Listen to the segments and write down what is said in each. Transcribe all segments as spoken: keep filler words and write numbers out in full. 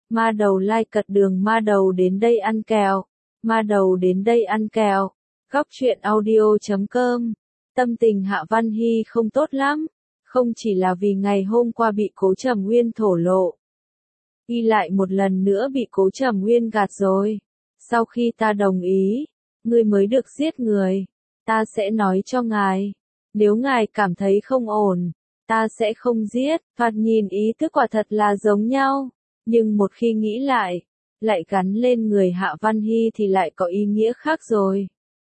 Ma đầu lai cật đường, ma đầu đến đây ăn kẹo, ma đầu đến đây ăn kẹo. Góc truyện audio chấm com. Tâm tình Hạ Văn Hy không tốt lắm, không chỉ là vì ngày hôm qua bị Cố Trầm Nguyên thổ lộ, y lại một lần nữa bị Cố Trầm Nguyên gạt rồi. Sau khi ta đồng ý, ngươi mới được giết người, ta sẽ nói cho ngài, nếu ngài cảm thấy không ổn, ta sẽ không giết. Thoạt nhìn ý thức quả thật là giống nhau, nhưng một khi nghĩ lại, lại gắn lên người Hạ Văn Hy thì lại có ý nghĩa khác rồi.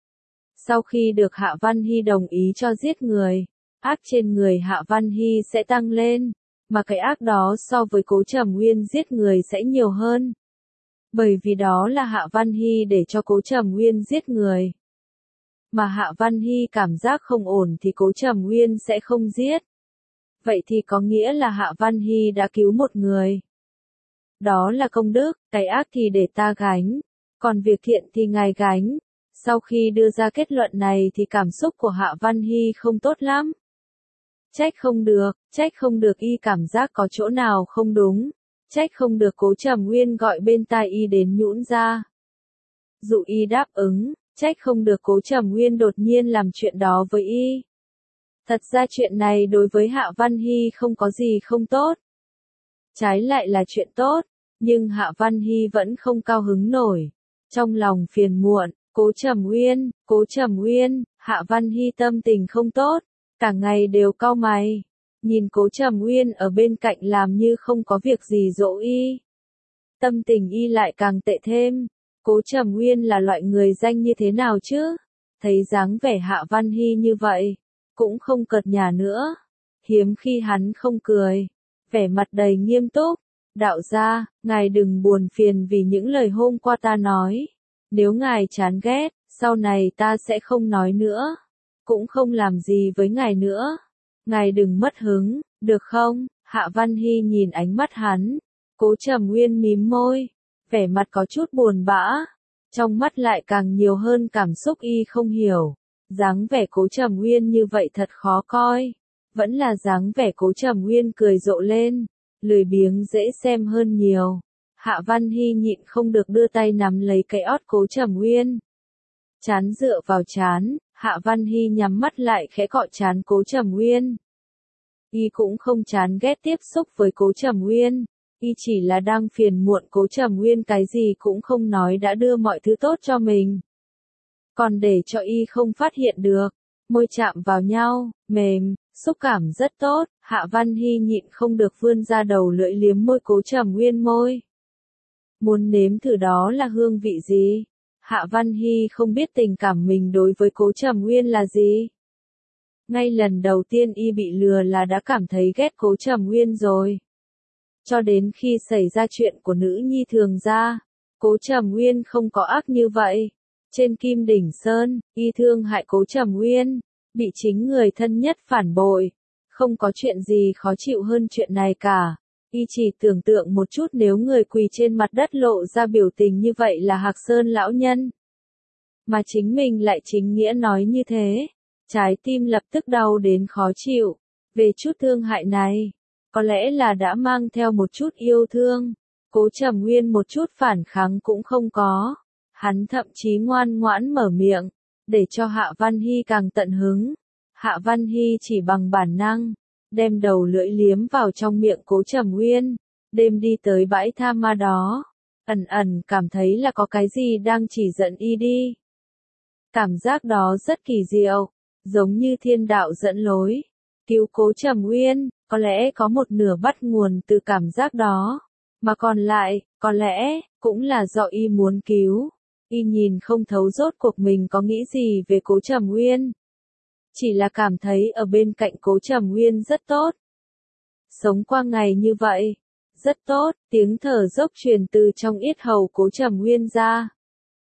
Sau khi được Hạ Văn Hy đồng ý cho giết người, ác trên người Hạ Văn Hy sẽ tăng lên, mà cái ác đó so với Cố Trầm Nguyên giết người sẽ nhiều hơn. Bởi vì đó là Hạ Văn Hy để cho Cố Trầm Nguyên giết người. Mà Hạ Văn Hy cảm giác không ổn thì Cố Trầm Nguyên sẽ không giết. Vậy thì có nghĩa là Hạ Văn Hy đã cứu một người. Đó là công đức, cái ác thì để ta gánh, còn việc thiện thì ngài gánh. Sau khi đưa ra kết luận này thì cảm xúc của Hạ Văn Hy không tốt lắm. Trách không được, trách không được y cảm giác có chỗ nào không đúng, trách không được Cố Trầm Nguyên gọi bên tai y đến nhũn ra. Dụ y đáp ứng, trách không được Cố Trầm Nguyên đột nhiên làm chuyện đó với y. Thật ra chuyện này đối với Hạ Văn Hy không có gì không tốt. Trái lại là chuyện tốt, nhưng Hạ Văn Hy vẫn không cao hứng nổi. Trong lòng phiền muộn, Cố Trầm Nguyên, Cố Trầm Nguyên, Hạ Văn Hy tâm tình không tốt, cả ngày đều cau mày. Nhìn Cố Trầm Nguyên ở bên cạnh làm như không có việc gì dỗ y. Tâm tình y lại càng tệ thêm. Cố Trầm Nguyên là loại người danh như thế nào chứ? Thấy dáng vẻ Hạ Văn Hy như vậy, cũng không cợt nhả nữa. Hiếm khi hắn không cười, vẻ mặt đầy nghiêm túc. Đạo gia, ngài đừng buồn phiền vì những lời hôm qua ta nói. Nếu ngài chán ghét, sau này ta sẽ không nói nữa. Cũng không làm gì với ngài nữa. Ngài đừng mất hứng, được không? Hạ Văn Hy nhìn ánh mắt hắn. Cố Trầm Nguyên mím môi, vẻ mặt có chút buồn bã. Trong mắt lại càng nhiều hơn cảm xúc y không hiểu. Dáng vẻ Cố Trầm Nguyên như vậy thật khó coi. Vẫn là dáng vẻ Cố Trầm Nguyên cười rộ lên, lười biếng dễ xem hơn nhiều. Hạ Văn Hy nhịn không được đưa tay nắm lấy cái ót Cố Trầm Nguyên. Trán dựa vào trán, Hạ Văn Hy nhắm mắt lại khẽ cọ trán Cố Trầm Nguyên. Y cũng không chán ghét tiếp xúc với Cố Trầm Nguyên, y chỉ là đang phiền muộn Cố Trầm Nguyên cái gì cũng không nói đã đưa mọi thứ tốt cho mình. Còn để cho y không phát hiện được, môi chạm vào nhau, mềm, xúc cảm rất tốt. Hạ Văn Hy nhịn không được vươn ra đầu lưỡi liếm môi Cố Trầm Nguyên môi. Muốn nếm thử đó là hương vị gì? Hạ Văn Hy không biết tình cảm mình đối với Cố Trầm Nguyên là gì. Ngay lần đầu tiên y bị lừa là đã cảm thấy ghét Cố Trầm Nguyên rồi. Cho đến khi xảy ra chuyện của nữ nhi Thường gia, Cố Trầm Nguyên không có ác như vậy. Trên Kim Đỉnh Sơn, y thương hại Cố Trầm Nguyên, bị chính người thân nhất phản bội. Không có chuyện gì khó chịu hơn chuyện này cả. Y chỉ tưởng tượng một chút nếu người quỳ trên mặt đất lộ ra biểu tình như vậy là Hạc Sơn lão nhân. Mà chính mình lại chính nghĩa nói như thế. Trái tim lập tức đau đến khó chịu. Về chút thương hại này, có lẽ là đã mang theo một chút yêu thương. Cố Trầm Nguyên một chút phản kháng cũng không có. Hắn thậm chí ngoan ngoãn mở miệng, để cho Hạ Văn Hy càng tận hứng. Hạ Văn Hy chỉ bằng bản năng, đem đầu lưỡi liếm vào trong miệng Cố Trầm Nguyên. Đêm đi tới bãi tha ma đó, ẩn ẩn cảm thấy là có cái gì đang chỉ dẫn y đi. Cảm giác đó rất kỳ diệu, giống như thiên đạo dẫn lối. Cứu Cố Trầm Nguyên, có lẽ có một nửa bắt nguồn từ cảm giác đó. Mà còn lại, có lẽ, cũng là do y muốn cứu. Y nhìn không thấu rốt cuộc mình có nghĩ gì về Cố Trầm Nguyên. Chỉ là cảm thấy ở bên cạnh Cố Trầm Nguyên rất tốt. Sống qua ngày như vậy, rất tốt. Tiếng thở dốc truyền từ trong yết hầu Cố Trầm Nguyên ra.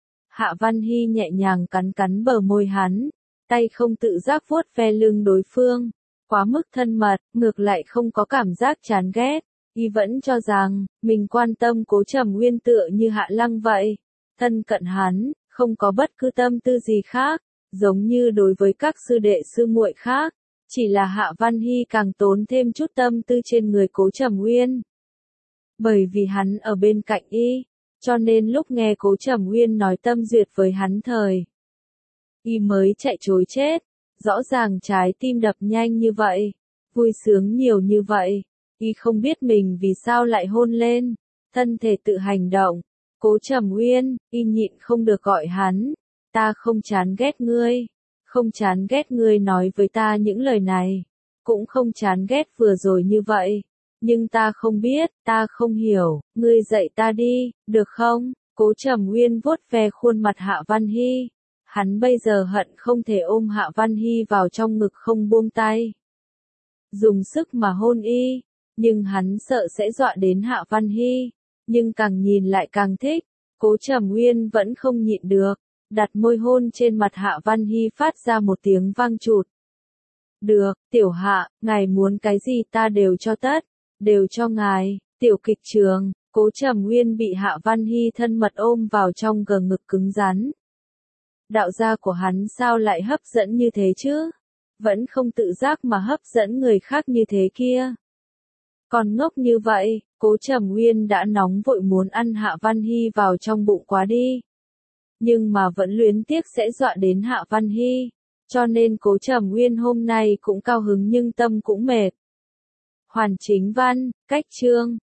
Hạ Văn Hy nhẹ nhàng cắn cắn bờ môi hắn, tay không tự giác vuốt ve lưng đối phương. Quá mức thân mật, ngược lại không có cảm giác chán ghét. Y vẫn cho rằng, mình quan tâm Cố Trầm Nguyên tựa như Hạ Lăng vậy. Thân cận hắn, không có bất cứ tâm tư gì khác, giống như đối với các sư đệ sư muội khác, chỉ là Hạ Văn Hy càng tốn thêm chút tâm tư trên người Cố Trầm Nguyên. Bởi vì hắn ở bên cạnh y, cho nên lúc nghe Cố Trầm Uyên nói tâm duyệt với hắn thời, y mới chạy trối chết. Rõ ràng trái tim đập nhanh như vậy, vui sướng nhiều như vậy, y không biết mình vì sao lại hôn lên, thân thể tự hành động. Cố Trầm Uyên, y nhịn không được gọi hắn, ta không chán ghét ngươi, không chán ghét ngươi nói với ta những lời này, cũng không chán ghét vừa rồi như vậy, nhưng ta không biết, ta không hiểu, ngươi dạy ta đi, được không? Cố Trầm Uyên vuốt ve khuôn mặt Hạ Văn Hy, hắn bây giờ hận không thể ôm Hạ Văn Hy vào trong ngực không buông tay, dùng sức mà hôn y, nhưng hắn sợ sẽ dọa đến Hạ Văn Hy, nhưng càng nhìn lại càng thích. Cố Trầm Uyên vẫn không nhịn được, đặt môi hôn trên mặt Hạ Văn Hy phát ra một tiếng vang chụt. Được, tiểu Hạ, ngài muốn cái gì ta đều cho tất, đều cho ngài. Tiểu kịch trường, Cố Trầm Uyên bị Hạ Văn Hy thân mật ôm vào trong gờ ngực cứng rắn. Đạo gia của hắn sao lại hấp dẫn như thế chứ? Vẫn không tự giác mà hấp dẫn người khác như thế kia. Còn ngốc như vậy, Cố Trầm Uyên đã nóng vội muốn ăn Hạ Văn Hy vào trong bụng quá đi. Nhưng mà vẫn luyến tiếc sẽ dọa đến Hạ Văn Hy, cho nên Cố Trầm Uyên hôm nay cũng cao hứng nhưng tâm cũng mệt. Hoàn Chính Văn, cách chương